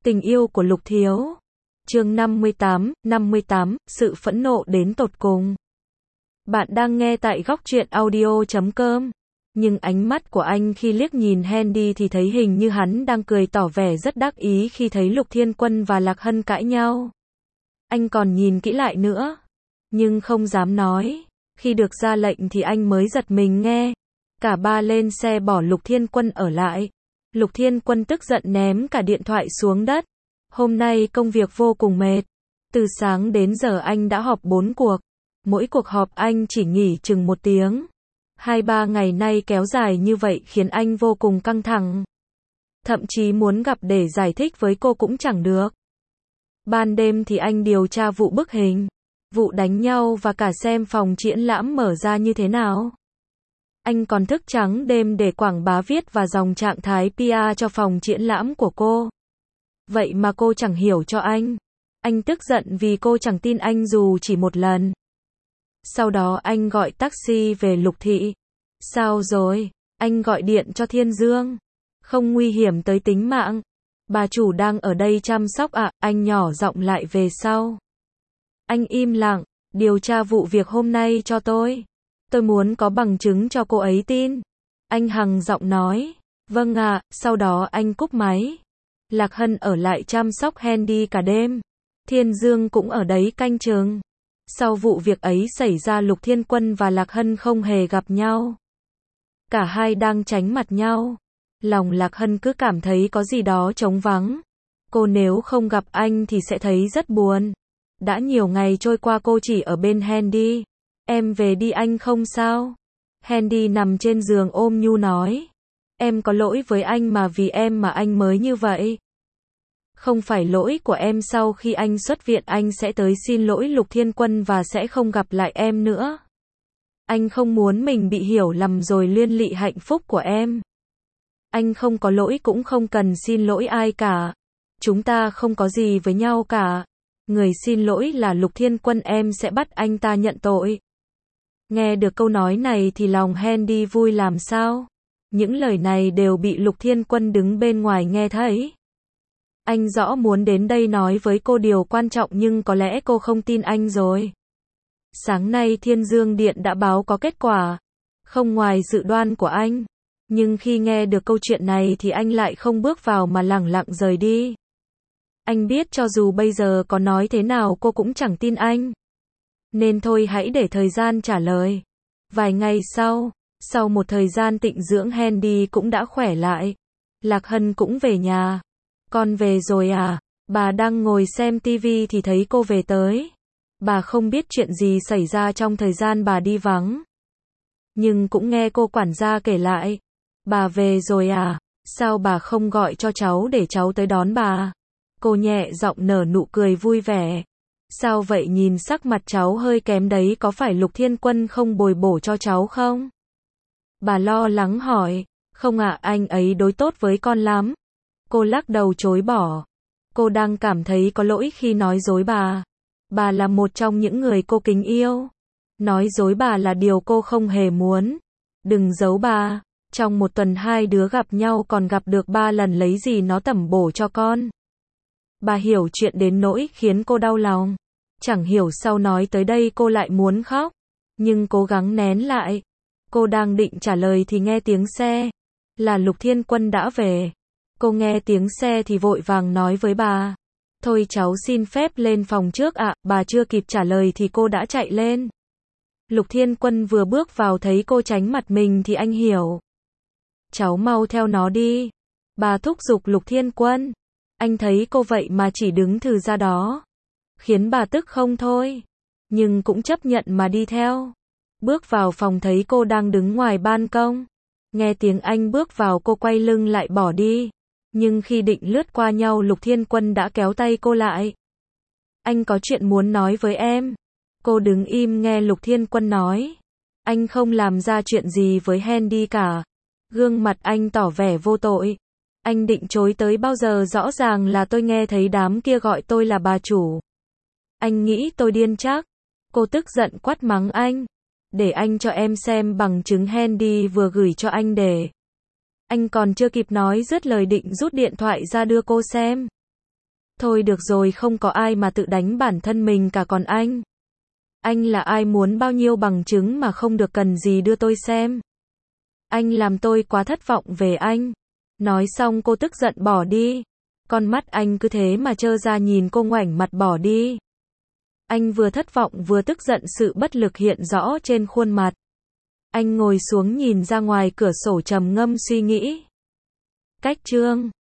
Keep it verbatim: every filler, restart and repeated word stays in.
Tình yêu của Lục Thiếu. Chương năm mươi tám, năm mươi tám, sự phẫn nộ đến tột cùng. Bạn đang nghe tại góc truyện audio chấm com. Nhưng ánh mắt của anh khi liếc nhìn Handy thì thấy hình như hắn đang cười tỏ vẻ rất đắc ý khi thấy Lục Thiên Quân và Lạc Hân cãi nhau. Anh còn nhìn kỹ lại nữa, nhưng không dám nói. Khi được ra lệnh thì anh mới giật mình nghe. Cả ba lên xe bỏ Lục Thiên Quân ở lại. Lục Thiên Quân tức giận ném cả điện thoại xuống đất. Hôm nay công việc vô cùng mệt. Từ sáng đến giờ anh đã họp bốn cuộc. Mỗi cuộc họp anh chỉ nghỉ chừng một tiếng. Hai ba ngày nay kéo dài như vậy khiến anh vô cùng căng thẳng. Thậm chí muốn gặp để giải thích với cô cũng chẳng được. Ban đêm thì anh điều tra vụ bức hình, vụ đánh nhau và cả xem phòng triển lãm mở ra như thế nào. Anh còn thức trắng đêm để quảng bá viết và dòng trạng thái pê e cho phòng triển lãm của cô. Vậy mà cô chẳng hiểu cho anh. Anh tức giận vì cô chẳng tin anh dù chỉ một lần. Sau đó anh gọi taxi về Lục Thị. Sao rồi? Anh gọi điện cho Thiên Dương. Không nguy hiểm tới tính mạng. Bà chủ đang ở đây chăm sóc ạ, à? Anh nhỏ giọng lại về sau. Anh im lặng, điều tra vụ việc hôm nay cho tôi. Tôi muốn có bằng chứng cho cô ấy tin. Anh hằng giọng nói. Vâng ạ, à. Sau đó anh cúp máy. Lạc Hân ở lại chăm sóc Handy cả đêm. Thiên Dương cũng ở đấy canh chừng. Sau vụ việc ấy xảy ra Lục Thiên Quân và Lạc Hân không hề gặp nhau. Cả hai đang tránh mặt nhau. Lòng Lạc Hân cứ cảm thấy có gì đó trống vắng. Cô nếu không gặp anh thì sẽ thấy rất buồn. Đã nhiều ngày trôi qua cô chỉ ở bên Handy. Em về đi anh không sao? Handy nằm trên giường ôm nhu nói. Em có lỗi với anh mà vì em mà anh mới như vậy. Không phải lỗi của em, sau khi anh xuất viện anh sẽ tới xin lỗi Lục Thiên Quân và sẽ không gặp lại em nữa. Anh không muốn mình bị hiểu lầm rồi liên lụy hạnh phúc của em. Anh không có lỗi cũng không cần xin lỗi ai cả. Chúng ta không có gì với nhau cả. Người xin lỗi là Lục Thiên Quân, em sẽ bắt anh ta nhận tội. Nghe được câu nói này thì lòng Handy vui làm sao. Những lời này đều bị Lục Thiên Quân đứng bên ngoài nghe thấy. Anh rõ muốn đến đây nói với cô điều quan trọng nhưng có lẽ cô không tin anh rồi. Sáng nay Thiên Dương Điện đã báo có kết quả. Không ngoài dự đoán của anh. Nhưng khi nghe được câu chuyện này thì anh lại không bước vào mà lẳng lặng rời đi. Anh biết cho dù bây giờ có nói thế nào cô cũng chẳng tin anh. Nên thôi hãy để thời gian trả lời. Vài ngày sau, sau một thời gian tịnh dưỡng Handy cũng đã khỏe lại. Lạc Hân cũng về nhà. Con về rồi à? Bà đang ngồi xem tivi thì thấy cô về tới. Bà không biết chuyện gì xảy ra trong thời gian bà đi vắng. Nhưng cũng nghe cô quản gia kể lại. Bà về rồi à? Sao bà không gọi cho cháu để cháu tới đón bà? Cô nhẹ giọng nở nụ cười vui vẻ. Sao vậy, nhìn sắc mặt cháu hơi kém đấy, có phải Lục Thiên Quân không bồi bổ cho cháu không? Bà lo lắng hỏi. Không ạ, à, anh ấy đối tốt với con lắm. Cô lắc đầu chối bỏ. Cô đang cảm thấy có lỗi khi nói dối bà. Bà là một trong những người cô kính yêu. Nói dối bà là điều cô không hề muốn. Đừng giấu bà. Trong một tuần hai đứa gặp nhau còn gặp được ba lần, lấy gì nó tẩm bổ cho con. Bà hiểu chuyện đến nỗi khiến cô đau lòng. Chẳng hiểu sao nói tới đây cô lại muốn khóc. Nhưng cố gắng nén lại. Cô đang định trả lời thì nghe tiếng xe. Là Lục Thiên Quân đã về. Cô nghe tiếng xe thì vội vàng nói với bà. Thôi cháu xin phép lên phòng trước ạ. À. Bà chưa kịp trả lời thì cô đã chạy lên. Lục Thiên Quân vừa bước vào thấy cô tránh mặt mình thì anh hiểu. Cháu mau theo nó đi. Bà thúc giục Lục Thiên Quân. Anh thấy cô vậy mà chỉ đứng thừ ra đó. Khiến bà tức không thôi. Nhưng cũng chấp nhận mà đi theo. Bước vào phòng thấy cô đang đứng ngoài ban công. Nghe tiếng anh bước vào cô quay lưng lại bỏ đi. Nhưng khi định lướt qua nhau Lục Thiên Quân đã kéo tay cô lại. Anh có chuyện muốn nói với em. Cô đứng im nghe Lục Thiên Quân nói. Anh không làm ra chuyện gì với Handy cả. Gương mặt anh tỏ vẻ vô tội. Anh định chối tới bao giờ, rõ ràng là tôi nghe thấy đám kia gọi tôi là bà chủ. Anh nghĩ tôi điên chắc. Cô tức giận quát mắng anh. Để anh cho em xem bằng chứng Handy vừa gửi cho anh để. Anh còn chưa kịp nói dứt lời định rút điện thoại ra đưa cô xem. Thôi được rồi, không có ai mà tự đánh bản thân mình cả, còn anh. Anh là ai muốn bao nhiêu bằng chứng mà không được, cần gì đưa tôi xem. Anh làm tôi quá thất vọng về anh. Nói xong cô tức giận bỏ đi. Con mắt anh cứ thế mà trơ ra nhìn cô ngoảnh mặt bỏ đi. Anh vừa thất vọng vừa tức giận, sự bất lực hiện rõ trên khuôn mặt. Anh ngồi xuống nhìn ra ngoài cửa sổ trầm ngâm suy nghĩ. Cách chương